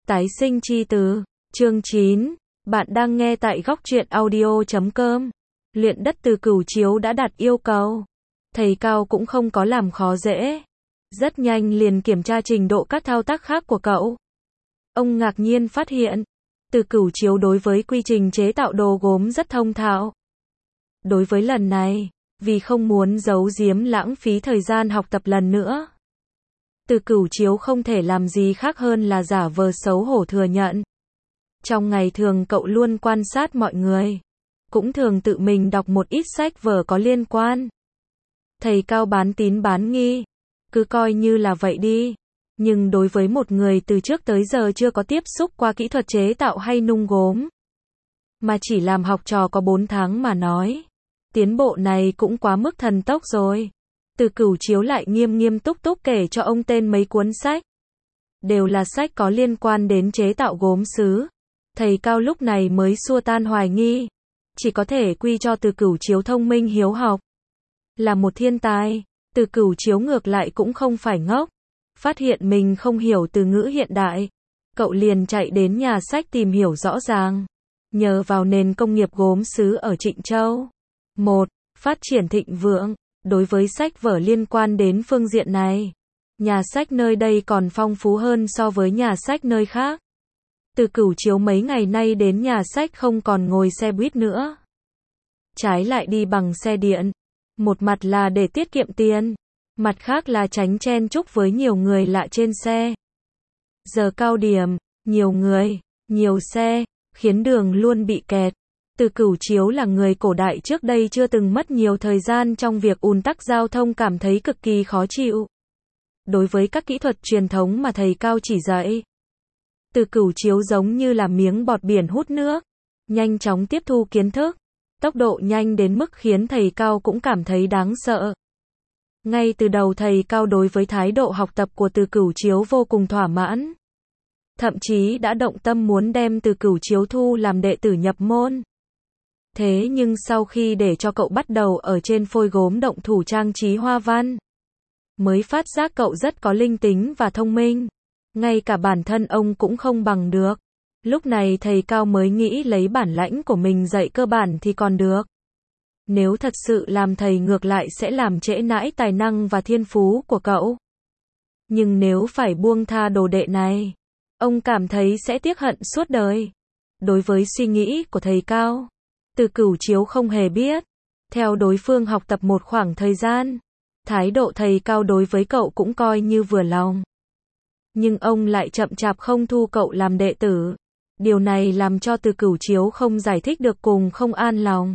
Tái sinh chi từ, chương 9, bạn đang nghe tại góc truyện audio.com. Luyện đất từ Cửu Chiếu đã đặt yêu cầu. Thầy Cao cũng không có làm khó dễ. Rất nhanh liền kiểm tra trình độ các thao tác khác của cậu. Ông ngạc nhiên phát hiện, từ Cửu Chiếu đối với quy trình chế tạo đồ gốm rất thông thạo. Đối với lần này, vì không muốn giấu giếm lãng phí thời gian học tập lần nữa, từ Cửu Chiếu không thể làm gì khác hơn là giả vờ xấu hổ thừa nhận. Trong ngày thường cậu luôn quan sát mọi người, cũng thường tự mình đọc một ít sách vở có liên quan. Thầy Cao bán tín bán nghi, cứ coi như là vậy đi. Nhưng đối với một người từ trước tới giờ chưa có tiếp xúc qua kỹ thuật chế tạo hay nung gốm, mà chỉ làm học trò có 4 tháng mà nói, tiến bộ này cũng quá mức thần tốc rồi. Từ Cửu Chiếu lại nghiêm nghiêm túc túc kể cho ông tên mấy cuốn sách. Đều là sách có liên quan đến chế tạo gốm sứ. Thầy Cao lúc này mới xua tan hoài nghi. Chỉ có thể quy cho Từ Cửu Chiếu thông minh hiếu học. Là một thiên tài. Từ Cửu Chiếu ngược lại cũng không phải ngốc. Phát hiện mình không hiểu từ ngữ hiện đại, cậu liền chạy đến nhà sách tìm hiểu rõ ràng. Nhờ vào nền công nghiệp gốm sứ ở Trịnh Châu, phát triển thịnh vượng. Đối với sách vở liên quan đến phương diện này, nhà sách nơi đây còn phong phú hơn so với nhà sách nơi khác. Từ Cửu Chiếu mấy ngày nay đến nhà sách không còn ngồi xe buýt nữa, trái lại đi bằng xe điện. Một mặt là để tiết kiệm tiền, mặt khác là tránh chen chúc với nhiều người lạ trên xe. Giờ cao điểm, nhiều người, nhiều xe, khiến đường luôn bị kẹt. Từ Cửu Chiếu là người cổ đại trước đây chưa từng mất nhiều thời gian trong việc ùn tắc giao thông cảm thấy cực kỳ khó chịu. Đối với các kỹ thuật truyền thống mà thầy Cao chỉ dạy, Từ Cửu Chiếu giống như là miếng bọt biển hút nước, nhanh chóng tiếp thu kiến thức, tốc độ nhanh đến mức khiến thầy Cao cũng cảm thấy đáng sợ. Ngay từ đầu thầy Cao đối với thái độ học tập của Từ Cửu Chiếu vô cùng thỏa mãn. Thậm chí đã động tâm muốn đem Từ Cửu Chiếu thu làm đệ tử nhập môn. Thế nhưng sau khi để cho cậu bắt đầu ở trên phôi gốm động thủ trang trí hoa văn, mới phát giác cậu rất có linh tính và thông minh. Ngay cả bản thân ông cũng không bằng được. Lúc này thầy Cao mới nghĩ lấy bản lãnh của mình dạy cơ bản thì còn được. Nếu thật sự làm thầy ngược lại sẽ làm trễ nải tài năng và thiên phú của cậu. Nhưng nếu phải buông tha đồ đệ này, ông cảm thấy sẽ tiếc hận suốt đời. Đối với suy nghĩ của thầy Cao, Từ Cửu Chiếu không hề biết. Theo đối phương học tập một khoảng thời gian, thái độ thầy Cao đối với cậu cũng coi như vừa lòng. Nhưng ông lại chậm chạp không thu cậu làm đệ tử. Điều này làm cho Từ Cửu Chiếu không giải thích được cùng không an lòng.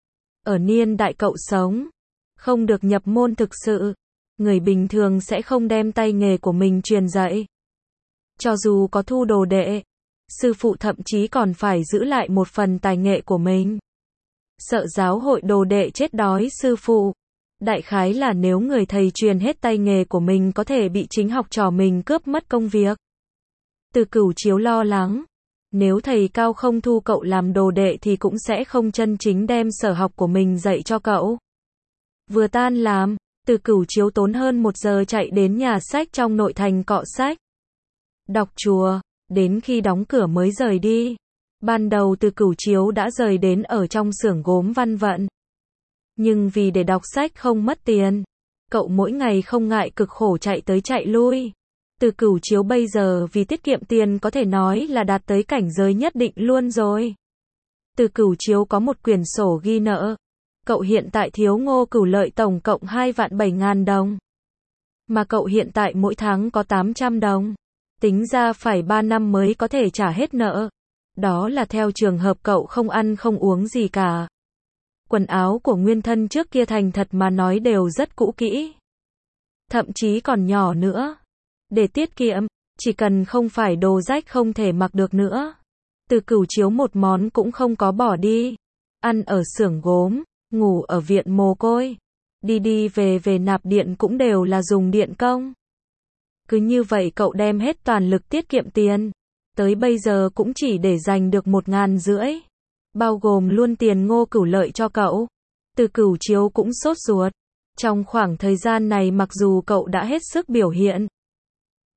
Ở niên đại cậu sống, không được nhập môn thực sự, người bình thường sẽ không đem tay nghề của mình truyền dạy. Cho dù có thu đồ đệ, sư phụ thậm chí còn phải giữ lại một phần tài nghệ của mình. Sợ giáo hội đồ đệ chết đói sư phụ. Đại khái là nếu người thầy truyền hết tay nghề của mình có thể bị chính học trò mình cướp mất công việc. Từ Cửu Chiếu lo lắng, nếu thầy Cao không thu cậu làm đồ đệ thì cũng sẽ không chân chính đem sở học của mình dạy cho cậu. Vừa tan làm, Từ Cửu Chiếu tốn hơn 1 giờ chạy đến nhà sách trong nội thành cọ sách, đọc chùa, đến khi đóng cửa mới rời đi. Ban đầu Từ Cửu Chiếu đã rời đến ở trong xưởng gốm Văn Vận. Nhưng vì để đọc sách không mất tiền, cậu mỗi ngày không ngại cực khổ chạy tới chạy lui. Từ Cửu Chiếu bây giờ vì tiết kiệm tiền có thể nói là đạt tới cảnh giới nhất định luôn rồi. Từ Cửu Chiếu có một quyển sổ ghi nợ. Cậu hiện tại thiếu Ngô Cửu Lợi tổng cộng 2.700.000 đồng. Mà cậu hiện tại mỗi tháng có 800 đồng. Tính ra phải 3 năm mới có thể trả hết nợ. Đó là theo trường hợp cậu không ăn không uống gì cả. Quần áo của nguyên thân trước kia thành thật mà nói đều rất cũ kỹ. Thậm chí còn nhỏ nữa. Để tiết kiệm, chỉ cần không phải đồ rách không thể mặc được nữa. Từ Cửu Chiếu một món cũng không có bỏ đi. Ăn ở xưởng gốm, ngủ ở viện mồ côi. Đi đi về về nạp điện cũng đều là dùng điện công. Cứ như vậy cậu đem hết toàn lực tiết kiệm tiền. Tới bây giờ cũng chỉ để dành được 1.500, bao gồm luôn tiền Ngô Cửu Lợi cho cậu. Từ Cửu Chiếu cũng sốt ruột. Trong khoảng thời gian này mặc dù cậu đã hết sức biểu hiện,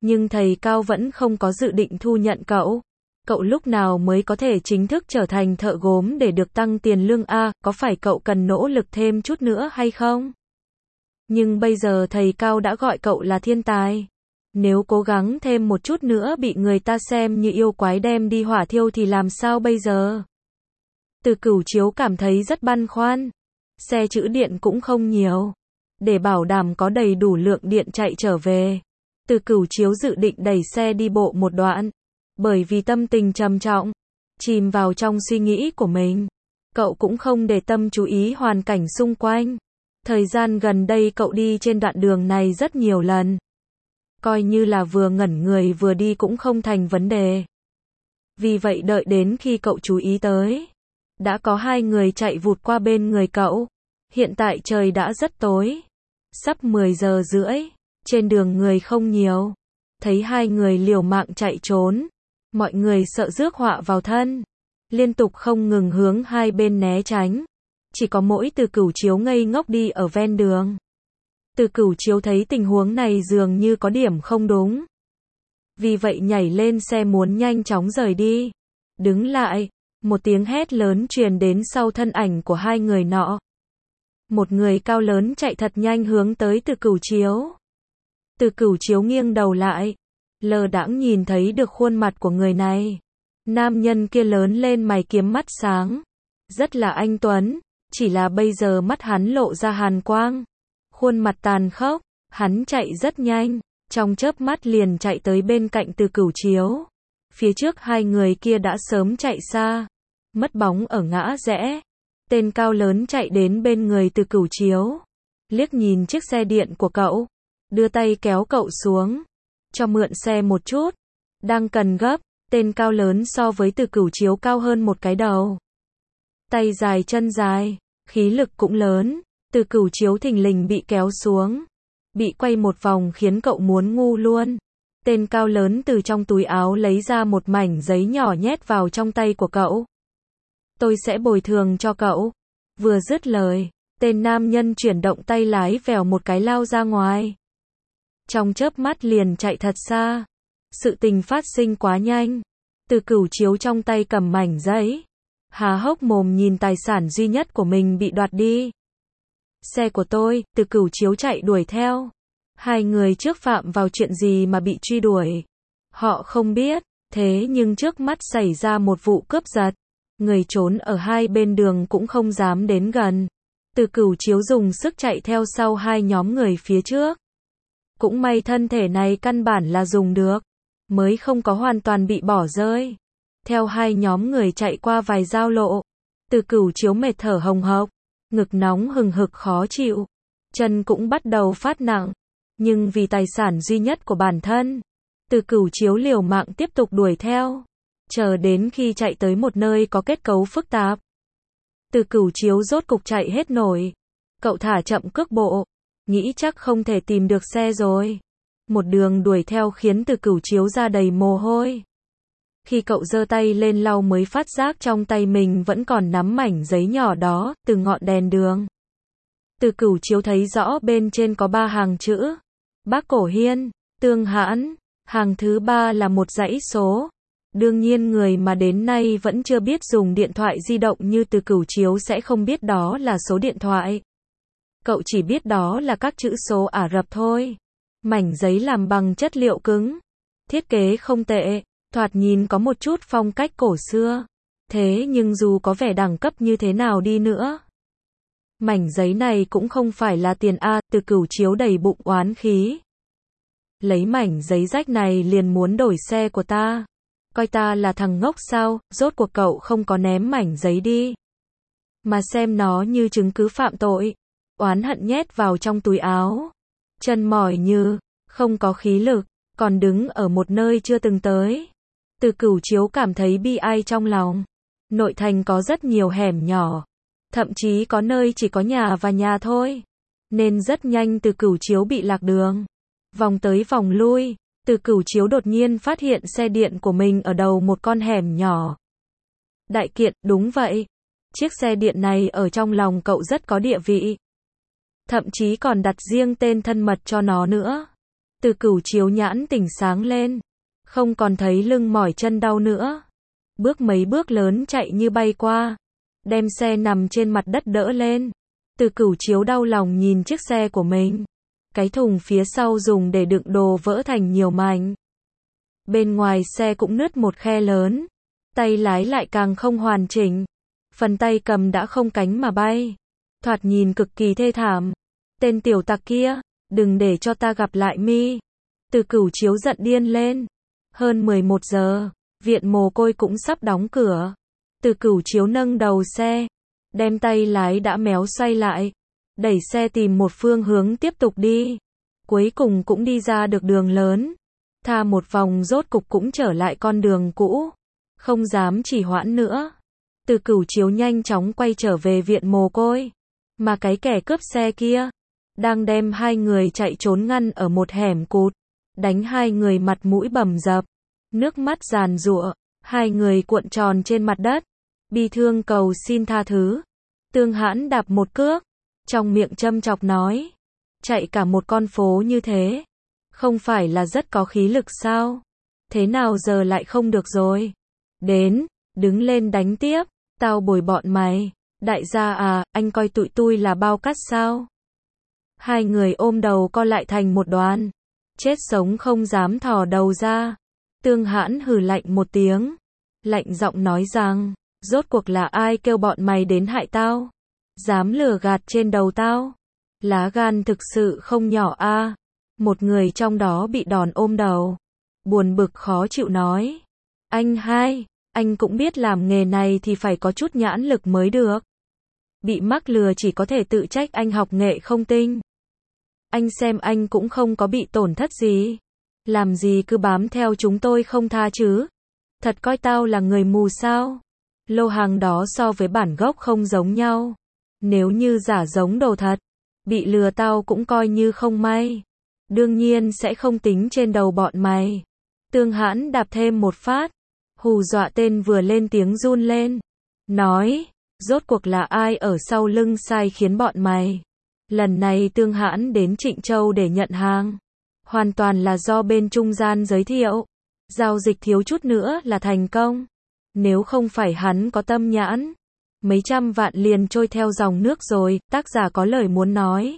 Nhưng thầy Cao vẫn không có dự định thu nhận cậu. Cậu lúc nào mới có thể chính thức trở thành thợ gốm để được tăng tiền lương a, có phải cậu cần nỗ lực thêm chút nữa hay không? Nhưng bây giờ thầy Cao đã gọi cậu là thiên tài. Nếu cố gắng thêm một chút nữa bị người ta xem như yêu quái đem đi hỏa thiêu thì làm sao bây giờ? Từ Cửu Chiếu cảm thấy rất băn khoăn. Xe trữ điện cũng không nhiều. Để bảo đảm có đầy đủ lượng điện chạy trở về, Từ Cửu Chiếu dự định đẩy xe đi bộ một đoạn. Bởi vì tâm tình trầm trọng, chìm vào trong suy nghĩ của mình, cậu cũng không để tâm chú ý hoàn cảnh xung quanh. Thời gian gần đây cậu đi trên đoạn đường này rất nhiều lần. Coi như là vừa ngẩn người vừa đi cũng không thành vấn đề. Vì vậy đợi đến khi cậu chú ý tới, đã có hai người chạy vụt qua bên người cậu. Hiện tại trời đã rất tối, sắp 10 giờ rưỡi, trên đường người không nhiều. Thấy hai người liều mạng chạy trốn, mọi người sợ rước họa vào thân, liên tục không ngừng hướng hai bên né tránh. Chỉ có mỗi Từ Cửu Chiếu ngây ngốc đi ở ven đường. Từ Cửu Chiếu thấy tình huống này dường như có điểm không đúng. Vì vậy nhảy lên xe muốn nhanh chóng rời đi. Đứng lại, một tiếng hét lớn truyền đến sau thân ảnh của hai người nọ. Một người cao lớn chạy thật nhanh hướng tới Từ Cửu Chiếu. Từ Cửu Chiếu nghiêng đầu lại, lờ đãng nhìn thấy được khuôn mặt của người này. Nam nhân kia lớn lên mày kiếm mắt sáng, rất là anh tuấn, chỉ là bây giờ mắt hắn lộ ra hàn quang, khuôn mặt tàn khốc. Hắn chạy rất nhanh, trong chớp mắt liền chạy tới bên cạnh Từ Cửu Chiếu. Phía trước hai người kia đã sớm chạy xa, mất bóng ở ngã rẽ. Tên cao lớn chạy đến bên người Từ Cửu Chiếu, liếc nhìn chiếc xe điện của cậu, đưa tay kéo cậu xuống, cho mượn xe một chút. Đang cần gấp, tên cao lớn so với Từ Cửu Chiếu cao hơn một cái đầu. Tay dài chân dài, khí lực cũng lớn. Từ Cửu Chiếu thình lình bị kéo xuống, bị quay một vòng khiến cậu muốn ngu luôn. Tên cao lớn từ trong túi áo lấy ra một mảnh giấy nhỏ nhét vào trong tay của cậu. Tôi sẽ bồi thường cho cậu. Vừa dứt lời, tên nam nhân chuyển động tay lái vèo một cái lao ra ngoài. Trong chớp mắt liền chạy thật xa. Sự tình phát sinh quá nhanh. Từ Cửu Chiếu trong tay cầm mảnh giấy, há hốc mồm nhìn tài sản duy nhất của mình bị đoạt đi. Xe của tôi, Từ Cửu Chiếu chạy đuổi theo. Hai người trước phạm vào chuyện gì mà bị truy đuổi? Họ không biết, thế nhưng trước mắt xảy ra một vụ cướp giật. Người trốn ở hai bên đường cũng không dám đến gần. Từ Cửu Chiếu dùng sức chạy theo sau hai nhóm người phía trước. Cũng may thân thể này căn bản là dùng được, mới không có hoàn toàn bị bỏ rơi. Theo hai nhóm người chạy qua vài giao lộ, Từ Cửu Chiếu mệt thở hồng hộc, ngực nóng hừng hực khó chịu, chân cũng bắt đầu phát nặng. Nhưng vì tài sản duy nhất của bản thân, Từ Cửu Chiếu liều mạng tiếp tục đuổi theo. Chờ đến khi chạy tới một nơi có kết cấu phức tạp, Từ Cửu Chiếu rốt cục chạy hết nổi. Cậu thả chậm cước bộ, nghĩ chắc không thể tìm được xe rồi. Một đường đuổi theo khiến Từ Cửu Chiếu ra đầy mồ hôi. Khi cậu giơ tay lên lau mới phát giác trong tay mình vẫn còn nắm mảnh giấy nhỏ đó, từ ngọn đèn đường. Từ Cửu Chiếu thấy rõ bên trên có 3 hàng chữ. Bác Cổ Hiên, Tương Hãn. Hàng thứ 3 là một dãy số. Đương nhiên người mà đến nay vẫn chưa biết dùng điện thoại di động như Từ Cửu Chiếu sẽ không biết đó là số điện thoại. Cậu chỉ biết đó là các chữ số Ả Rập thôi. Mảnh giấy làm bằng chất liệu cứng. Thiết kế không tệ, thoạt nhìn có một chút phong cách cổ xưa. Thế nhưng dù có vẻ đẳng cấp như thế nào đi nữa, mảnh giấy này cũng không phải là tiền a. Từ Cửu Chiếu đầy bụng oán khí. Lấy mảnh giấy rách này liền muốn đổi xe của ta. Coi ta là thằng ngốc sao? Rốt cuộc cậu không có ném mảnh giấy đi, mà xem nó như chứng cứ phạm tội. Oán hận nhét vào trong túi áo. Chân mỏi như không có khí lực, còn đứng ở một nơi chưa từng tới. Từ Cửu Chiếu cảm thấy bi ai trong lòng. Nội thành có rất nhiều hẻm nhỏ, thậm chí có nơi chỉ có nhà và nhà thôi. Nên rất nhanh Từ Cửu Chiếu bị lạc đường. Vòng tới vòng lui, Từ Cửu Chiếu đột nhiên phát hiện xe điện của mình ở đầu một con hẻm nhỏ. Đại Kiện, đúng vậy. Chiếc xe điện này ở trong lòng cậu rất có địa vị. Thậm chí còn đặt riêng tên thân mật cho nó nữa. Từ Cửu chiếu nhãn tỉnh sáng lên, không còn thấy lưng mỏi chân đau nữa. Bước mấy bước lớn chạy như bay qua, đem xe nằm trên mặt đất đỡ lên. Từ Cửu chiếu đau lòng nhìn chiếc xe của mình. Cái thùng phía sau dùng để đựng đồ vỡ thành nhiều mảnh. Bên ngoài xe cũng nứt một khe lớn. Tay lái lại càng không hoàn chỉnh. Phần tay cầm đã không cánh mà bay. Thoạt nhìn cực kỳ thê thảm. Tên tiểu tặc kia, đừng để cho ta gặp lại mi. Từ Cửu chiếu giận điên lên. Hơn 11 giờ, viện mồ côi cũng sắp đóng cửa. Từ Cửu chiếu nâng đầu xe, đem tay lái đã méo xoay lại, đẩy xe tìm một phương hướng tiếp tục đi. Cuối cùng cũng đi ra được đường lớn. Tha một vòng rốt cục cũng trở lại con đường cũ. Không dám trì hoãn nữa. Từ Cửu chiếu nhanh chóng quay trở về viện mồ côi. Mà cái kẻ cướp xe kia, đang đem hai người chạy trốn ngăn ở một hẻm cụt. Đánh hai người mặt mũi bầm dập. Nước mắt giàn giụa. Hai người cuộn tròn trên mặt đất. Bi thương cầu xin tha thứ. Tương Hãn đạp một cước. Trong miệng châm chọc nói. Chạy cả một con phố như thế. Không phải là rất có khí lực sao? Thế nào giờ lại không được rồi? Đến, đứng lên đánh tiếp. Tao bồi bọn mày. Đại gia à, anh coi tụi tui là bao cát sao? Hai người ôm đầu co lại thành một đoàn. Chết sống không dám thò đầu ra. Tương Hãn hừ lạnh một tiếng. Lạnh giọng nói rằng, rốt cuộc là ai kêu bọn mày đến hại tao? Dám lừa gạt trên đầu tao? Lá gan thực sự không nhỏ a. Một người trong đó bị đòn ôm đầu. Buồn bực khó chịu nói. Anh hai, anh cũng biết làm nghề này thì phải có chút nhãn lực mới được. Bị mắc lừa chỉ có thể tự trách anh học nghệ không tinh. Anh xem anh cũng không có bị tổn thất gì. Làm gì cứ bám theo chúng tôi không tha chứ? Thật coi tao là người mù sao? Lô hàng đó so với bản gốc không giống nhau. Nếu như giả giống đồ thật, bị lừa tao cũng coi như không may. Đương nhiên sẽ không tính trên đầu bọn mày. Tương Hãn đạp thêm một phát. Hù dọa tên vừa lên tiếng run lên. Nói, rốt cuộc là ai ở sau lưng sai khiến bọn mày? Lần này Tương Hãn đến Trịnh Châu để nhận hàng. Hoàn toàn là do bên trung gian giới thiệu. Giao dịch thiếu chút nữa là thành công. Nếu không phải hắn có tâm nhãn, mấy trăm vạn liền trôi theo dòng nước rồi. Tác giả có lời muốn nói.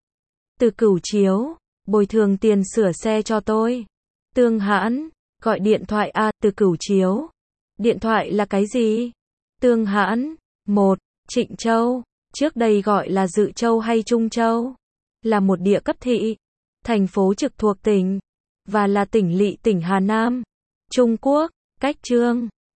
Từ Cửu chiếu, bồi thường tiền sửa xe cho tôi. Tương Hãn, gọi điện thoại a. Từ Cửu chiếu, điện thoại là cái gì? Tương Hãn, 1. Trịnh Châu, trước đây gọi là Dự Châu hay Trung Châu, là một địa cấp thị, thành phố trực thuộc tỉnh, và là tỉnh lỵ tỉnh Hà Nam, Trung Quốc. Cách chương